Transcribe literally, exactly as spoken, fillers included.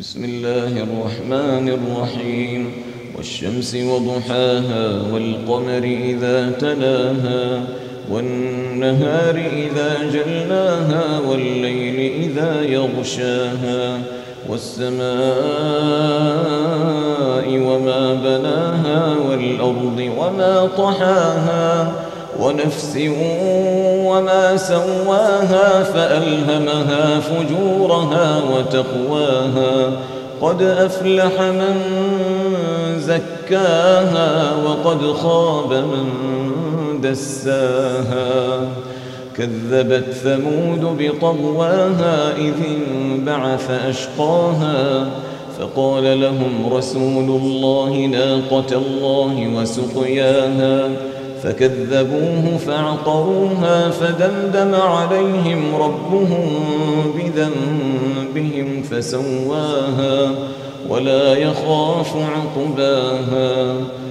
بسم الله الرحمن الرحيم والشمس وضحاها والقمر إذا تلاها والنهار إذا جلاها والليل إذا يغشاها والسماء وما بناها والأرض وما طحاها ونفس وما سواها فألهمها فجورها وتقواها قد أفلح من زكاها وقد خاب من دساها كذبت ثمود بطغواها إذ انبعث أشقاها فقال لهم رسول الله ناقة الله وسقياها فكذبوه فعقروها فدمدم عليهم ربهم بذنبهم فسواها ولا يخاف عقباها.